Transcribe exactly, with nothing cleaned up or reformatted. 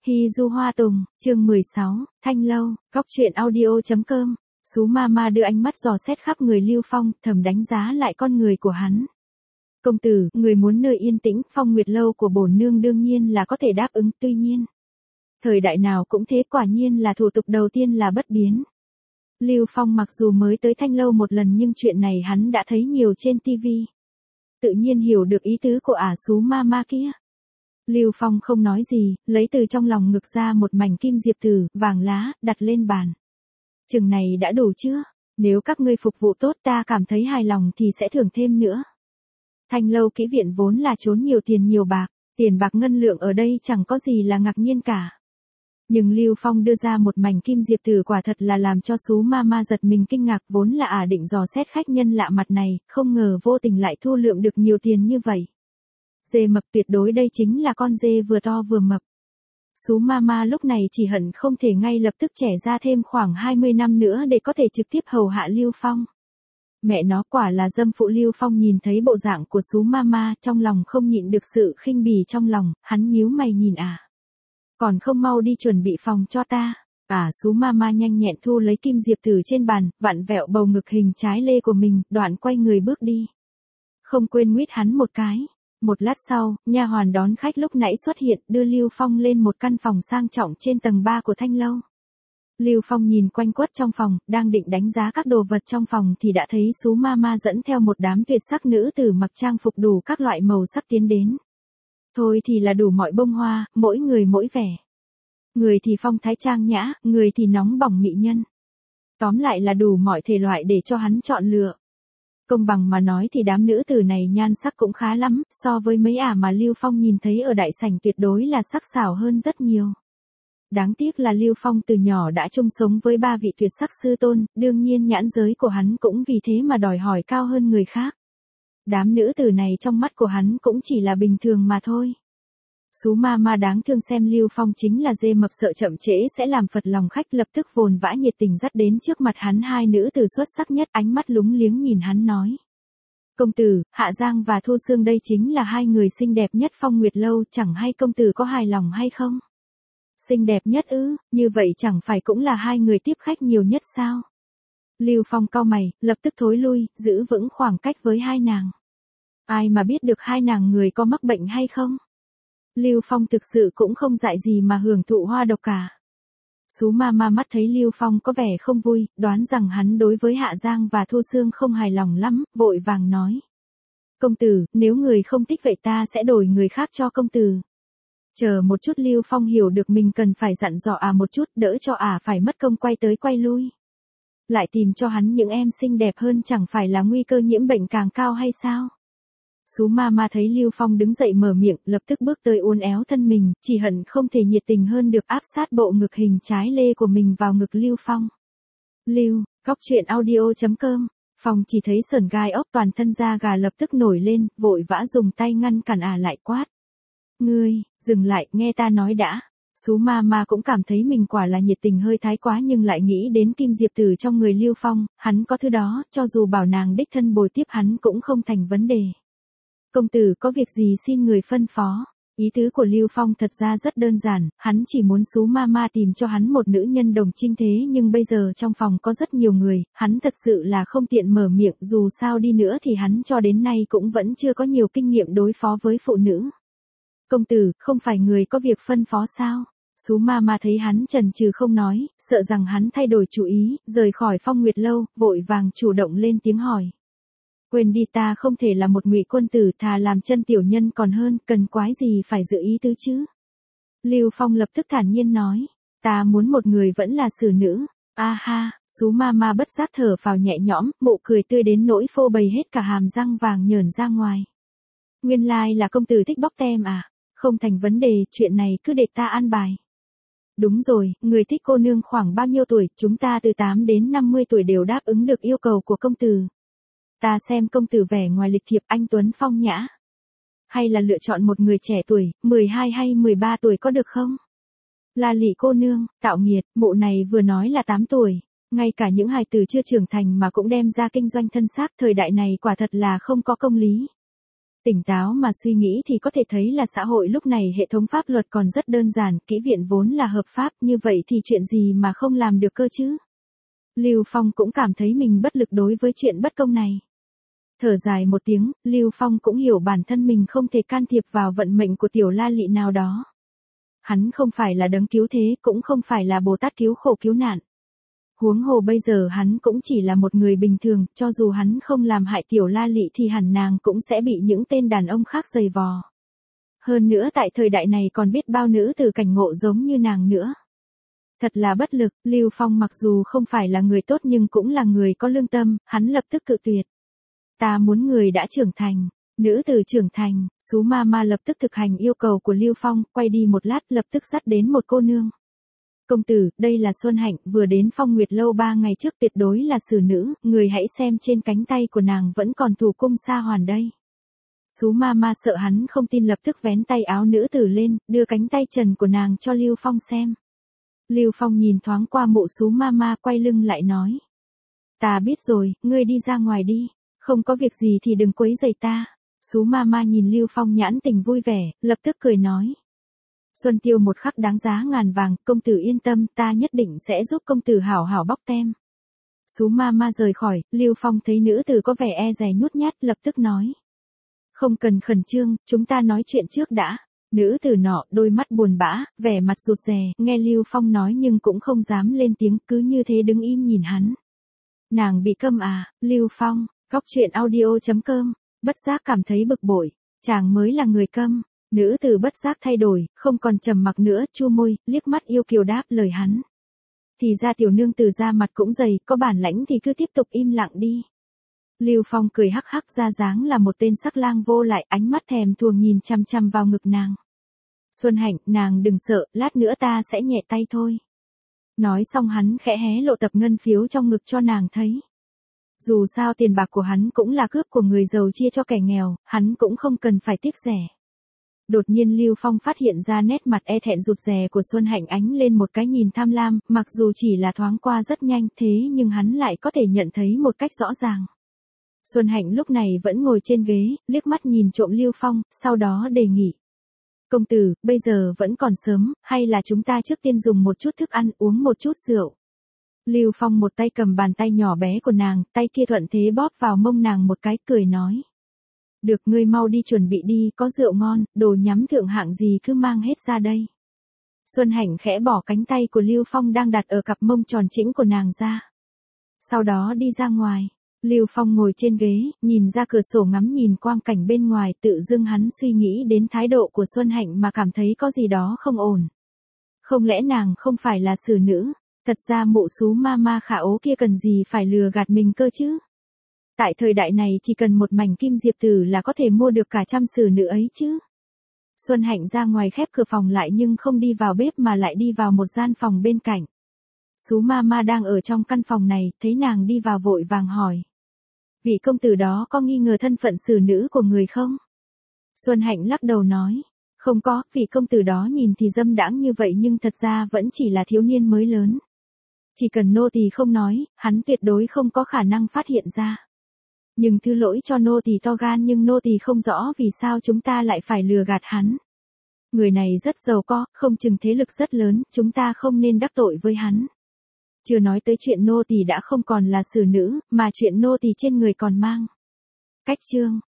Hy Du Hoa Tùng, chương mười sáu, Thanh Lâu, Góc truyện audio.com. Sú Mama đưa ánh mắt dò xét khắp người Lưu Phong, thầm đánh giá lại con người của hắn. Công tử, người muốn nơi yên tĩnh, Phong Nguyệt Lâu của bổn nương đương nhiên là có thể đáp ứng, tuy nhiên. Thời đại nào cũng thế, quả nhiên là thủ tục đầu tiên là bất biến. Lưu Phong mặc dù mới tới Thanh Lâu một lần nhưng chuyện này hắn đã thấy nhiều trên ti vi. Tự nhiên hiểu được ý tứ của ả Sú Mama kia. Lưu Phong không nói gì, lấy từ trong lòng ngực ra một mảnh kim diệp tử, vàng lá, đặt lên bàn. Chừng này đã đủ chưa? Nếu các ngươi phục vụ tốt ta cảm thấy hài lòng thì sẽ thưởng thêm nữa. Thanh Lâu kỹ viện vốn là trốn nhiều tiền nhiều bạc, tiền bạc ngân lượng ở đây chẳng có gì là ngạc nhiên cả. Nhưng Lưu Phong đưa ra một mảnh kim diệp tử quả thật là làm cho Sú Mama giật mình kinh ngạc, vốn là ả định dò xét khách nhân lạ mặt này, không ngờ vô tình lại thu lượm được nhiều tiền như vậy. Dê mập, tuyệt đối đây chính là con dê vừa to vừa mập. Sú Mama lúc này chỉ hận không thể ngay lập tức trẻ ra thêm khoảng hai mươi năm nữa để có thể trực tiếp hầu hạ Lưu Phong. Mẹ nó, quả là dâm phụ. Lưu Phong nhìn thấy bộ dạng của Sú Mama, trong lòng không nhịn được sự khinh bỉ trong lòng, hắn nhíu mày nhìn ả. Còn không mau đi chuẩn bị phòng cho ta. Ả Sú Mama nhanh nhẹn thu lấy kim diệp tử trên bàn, vặn vẹo bầu ngực hình trái lê của mình, đoạn quay người bước đi. Không quên nguyết hắn một cái. Một lát sau, nha hoàn đón khách lúc nãy xuất hiện, đưa Lưu Phong lên một căn phòng sang trọng trên tầng ba của Thanh Lâu. Lưu Phong nhìn quanh quất trong phòng, đang định đánh giá các đồ vật trong phòng thì đã thấy Sú Mama dẫn theo một đám tuyệt sắc nữ tử mặc trang phục đủ các loại màu sắc tiến đến. Thôi thì là đủ mọi bông hoa, mỗi người mỗi vẻ. Người thì phong thái trang nhã, người thì nóng bỏng mỹ nhân. Tóm lại là đủ mọi thể loại để cho hắn chọn lựa. Công bằng mà nói thì đám nữ tử này nhan sắc cũng khá lắm, so với mấy ả mà Lưu Phong nhìn thấy ở đại sảnh tuyệt đối là sắc sảo hơn rất nhiều. Đáng tiếc là Lưu Phong từ nhỏ đã chung sống với ba vị tuyệt sắc sư tôn, đương nhiên nhãn giới của hắn cũng vì thế mà đòi hỏi cao hơn người khác. Đám nữ tử này trong mắt của hắn cũng chỉ là bình thường mà thôi. Sú Mama đáng thương xem Lưu Phong chính là dê mập, sợ chậm trễ sẽ làm phật lòng khách, lập tức vồn vã nhiệt tình dắt đến trước mặt hắn hai nữ tử xuất sắc nhất, ánh mắt lúng liếng nhìn hắn nói. Công tử, Hạ Giang và Thu Sương đây chính là hai người xinh đẹp nhất Phong Nguyệt Lâu, chẳng hay công tử có hài lòng hay không? Xinh đẹp nhất ư, như vậy chẳng phải cũng là hai người tiếp khách nhiều nhất sao? Lưu Phong cau mày, lập tức thối lui, giữ vững khoảng cách với hai nàng. Ai mà biết được hai nàng người có mắc bệnh hay không? Lưu Phong thực sự cũng không dại gì mà hưởng thụ hoa độc cả. Sú Mama mắt thấy Lưu Phong có vẻ không vui, đoán rằng hắn đối với Hạ Giang và Thu Sương không hài lòng lắm, vội vàng nói. Công tử, nếu người không thích vậy ta sẽ đổi người khác cho công tử. Chờ một chút. Lưu Phong hiểu được mình cần phải dặn dò ả một chút, đỡ cho ả phải mất công quay tới quay lui. Lại tìm cho hắn những em xinh đẹp hơn chẳng phải là nguy cơ nhiễm bệnh càng cao hay sao? Sú Mama thấy Lưu Phong đứng dậy mở miệng, lập tức bước tới uốn éo thân mình, chỉ hận không thể nhiệt tình hơn được áp sát bộ ngực hình trái lê của mình vào ngực Lưu Phong. Lưu, Góc truyện audio.com. Phong chỉ thấy sởn gai ốc, toàn thân da gà lập tức nổi lên, vội vã dùng tay ngăn cản ả lại, quát. Ngươi, dừng lại, nghe ta nói đã. Sú Mama cũng cảm thấy mình quả là nhiệt tình hơi thái quá, nhưng lại nghĩ đến kim diệp tử trong người Lưu Phong, hắn có thứ đó, cho dù bảo nàng đích thân bồi tiếp hắn cũng không thành vấn đề. Công tử có việc gì xin người phân phó. Ý tứ của Lưu Phong thật ra rất đơn giản, hắn chỉ muốn Sú Mama tìm cho hắn một nữ nhân đồng trinh thế, nhưng bây giờ trong phòng có rất nhiều người, hắn thật sự là không tiện mở miệng, dù sao đi nữa thì hắn cho đến nay cũng vẫn chưa có nhiều kinh nghiệm đối phó với phụ nữ. Công tử, không phải người có việc phân phó sao? Sú Mama thấy hắn chần chừ không nói, sợ rằng hắn thay đổi chủ ý, rời khỏi Phong Nguyệt Lâu, vội vàng chủ động lên tiếng hỏi. Quên đi, ta không thể là một ngụy quân tử, thà làm chân tiểu nhân còn hơn, cần quái gì phải giữ ý tứ chứ? Lưu Phong lập tức thản nhiên nói, ta muốn một người vẫn là xử nữ. A ha, Sú Mama bất giác thở phào nhẹ nhõm, mụ cười tươi đến nỗi phô bày hết cả hàm răng vàng nhởn ra ngoài. Nguyên lai like là công tử thích bóc tem à? Không thành vấn đề, chuyện này cứ để ta an bài. Đúng rồi, người thích cô nương khoảng bao nhiêu tuổi, chúng ta từ tám đến năm mươi tuổi đều đáp ứng được yêu cầu của công tử. Ta xem công tử vẻ ngoài lịch thiệp, anh tuấn phong nhã. Hay là lựa chọn một người trẻ tuổi, mười hai hay mười ba tuổi có được không? La Lị cô nương, tạo nghiệt, mụ này vừa nói là tám tuổi. Ngay cả những hài tử chưa trưởng thành mà cũng đem ra kinh doanh thân xác, thời đại này quả thật là không có công lý. Tỉnh táo mà suy nghĩ thì có thể thấy là xã hội lúc này hệ thống pháp luật còn rất đơn giản, kỹ viện vốn là hợp pháp, như vậy thì chuyện gì mà không làm được cơ chứ? Lưu Phong cũng cảm thấy mình bất lực đối với chuyện bất công này. Thở dài một tiếng, Lưu Phong cũng hiểu bản thân mình không thể can thiệp vào vận mệnh của tiểu La Lị nào đó. Hắn không phải là đấng cứu thế, cũng không phải là Bồ Tát cứu khổ cứu nạn. Huống hồ bây giờ hắn cũng chỉ là một người bình thường, cho dù hắn không làm hại tiểu La Lị thì hẳn nàng cũng sẽ bị những tên đàn ông khác giày vò. Hơn nữa tại thời đại này còn biết bao nữ tử cảnh ngộ giống như nàng nữa. Thật là bất lực, Lưu Phong mặc dù không phải là người tốt nhưng cũng là người có lương tâm, hắn lập tức cự tuyệt. Ta muốn người đã trưởng thành, nữ tử trưởng thành, Sú Ma Ma lập tức thực hành yêu cầu của Lưu Phong, quay đi một lát lập tức dắt đến một cô nương. Công tử, đây là Xuân Hạnh, vừa đến Phong Nguyệt Lâu ba ngày trước, tuyệt đối là xử nữ, người hãy xem trên cánh tay của nàng vẫn còn thủ cung sa hoàn đây. Sú Ma Ma sợ hắn không tin lập tức vén tay áo nữ tử lên, đưa cánh tay trần của nàng cho Lưu Phong xem. Lưu Phong nhìn thoáng qua mộ Sú Ma Ma, quay lưng lại nói. Ta biết rồi, ngươi đi ra ngoài đi, không có việc gì thì đừng quấy rầy ta. Sú Ma Ma nhìn Lưu Phong nhãn tình vui vẻ, lập tức cười nói. Xuân tiêu một khắc đáng giá ngàn vàng, công tử yên tâm, ta nhất định sẽ giúp công tử hảo hảo bóc tem. Sú Ma Ma rời khỏi, Lưu Phong thấy nữ tử có vẻ e dè nhút nhát, lập tức nói. Không cần khẩn trương, chúng ta nói chuyện trước đã. Nữ tử nọ, đôi mắt buồn bã, vẻ mặt rụt rè, nghe Lưu Phong nói nhưng cũng không dám lên tiếng, cứ như thế đứng im nhìn hắn. Nàng bị câm à, Lưu Phong, góc truyện audio chấm com, bất giác cảm thấy bực bội, chàng mới là người câm. Nữ tử bất giác thay đổi, không còn trầm mặc nữa, chu môi, liếc mắt yêu kiều đáp lời hắn. Thì ra tiểu nương tử ra mặt cũng dày, có bản lãnh thì cứ tiếp tục im lặng đi. Lưu Phong cười hắc hắc, ra dáng là một tên sắc lang vô lại, ánh mắt thèm thuồng nhìn chằm chằm vào ngực nàng. Xuân Hạnh, nàng đừng sợ, lát nữa ta sẽ nhẹ tay thôi. Nói xong hắn khẽ hé lộ tập ngân phiếu trong ngực cho nàng thấy. Dù sao tiền bạc của hắn cũng là cướp của người giàu chia cho kẻ nghèo, hắn cũng không cần phải tiếc rẻ. Đột nhiên Lưu Phong phát hiện ra nét mặt e thẹn rụt rè của Xuân Hạnh ánh lên một cái nhìn tham lam, mặc dù chỉ là thoáng qua rất nhanh thế nhưng hắn lại có thể nhận thấy một cách rõ ràng. Xuân Hạnh lúc này vẫn ngồi trên ghế, liếc mắt nhìn trộm Lưu Phong, sau đó đề nghị. Công tử, bây giờ vẫn còn sớm, hay là chúng ta trước tiên dùng một chút thức ăn, uống một chút rượu. Lưu Phong một tay cầm bàn tay nhỏ bé của nàng, tay kia thuận thế bóp vào mông nàng một cái, cười nói. Được, ngươi mau đi chuẩn bị đi, có rượu ngon, đồ nhắm thượng hạng gì cứ mang hết ra đây. Xuân Hạnh khẽ bỏ cánh tay của Lưu Phong đang đặt ở cặp mông tròn chỉnh của nàng ra. Sau đó đi ra ngoài, Lưu Phong ngồi trên ghế, nhìn ra cửa sổ ngắm nhìn quang cảnh bên ngoài, tự dưng hắn suy nghĩ đến thái độ của Xuân Hạnh mà cảm thấy có gì đó không ổn. Không lẽ nàng không phải là xử nữ, thật ra mụ Sú Ma Ma khả ố kia cần gì phải lừa gạt mình cơ chứ? Tại thời đại này chỉ cần một mảnh kim diệp tử là có thể mua được cả trăm xử nữ ấy chứ. Xuân Hạnh ra ngoài khép cửa phòng lại nhưng không đi vào bếp mà lại đi vào một gian phòng bên cạnh. Sú Ma Ma đang ở trong căn phòng này, thấy nàng đi vào vội vàng hỏi. Vị công tử đó có nghi ngờ thân phận xử nữ của người không? Xuân Hạnh lắc đầu nói. Không có, vị công tử đó nhìn thì dâm đãng như vậy nhưng thật ra vẫn chỉ là thiếu niên mới lớn. Chỉ cần nô tỳ không nói, hắn tuyệt đối không có khả năng phát hiện ra. Nhưng thứ lỗi cho nô tỳ to gan nhưng nô tỳ không rõ vì sao chúng ta lại phải lừa gạt hắn. Người này rất giàu có, không chừng thế lực rất lớn, chúng ta không nên đắc tội với hắn. Chưa nói tới chuyện nô tỳ đã không còn là xử nữ, mà chuyện nô tỳ trên người còn mang. Cách chương.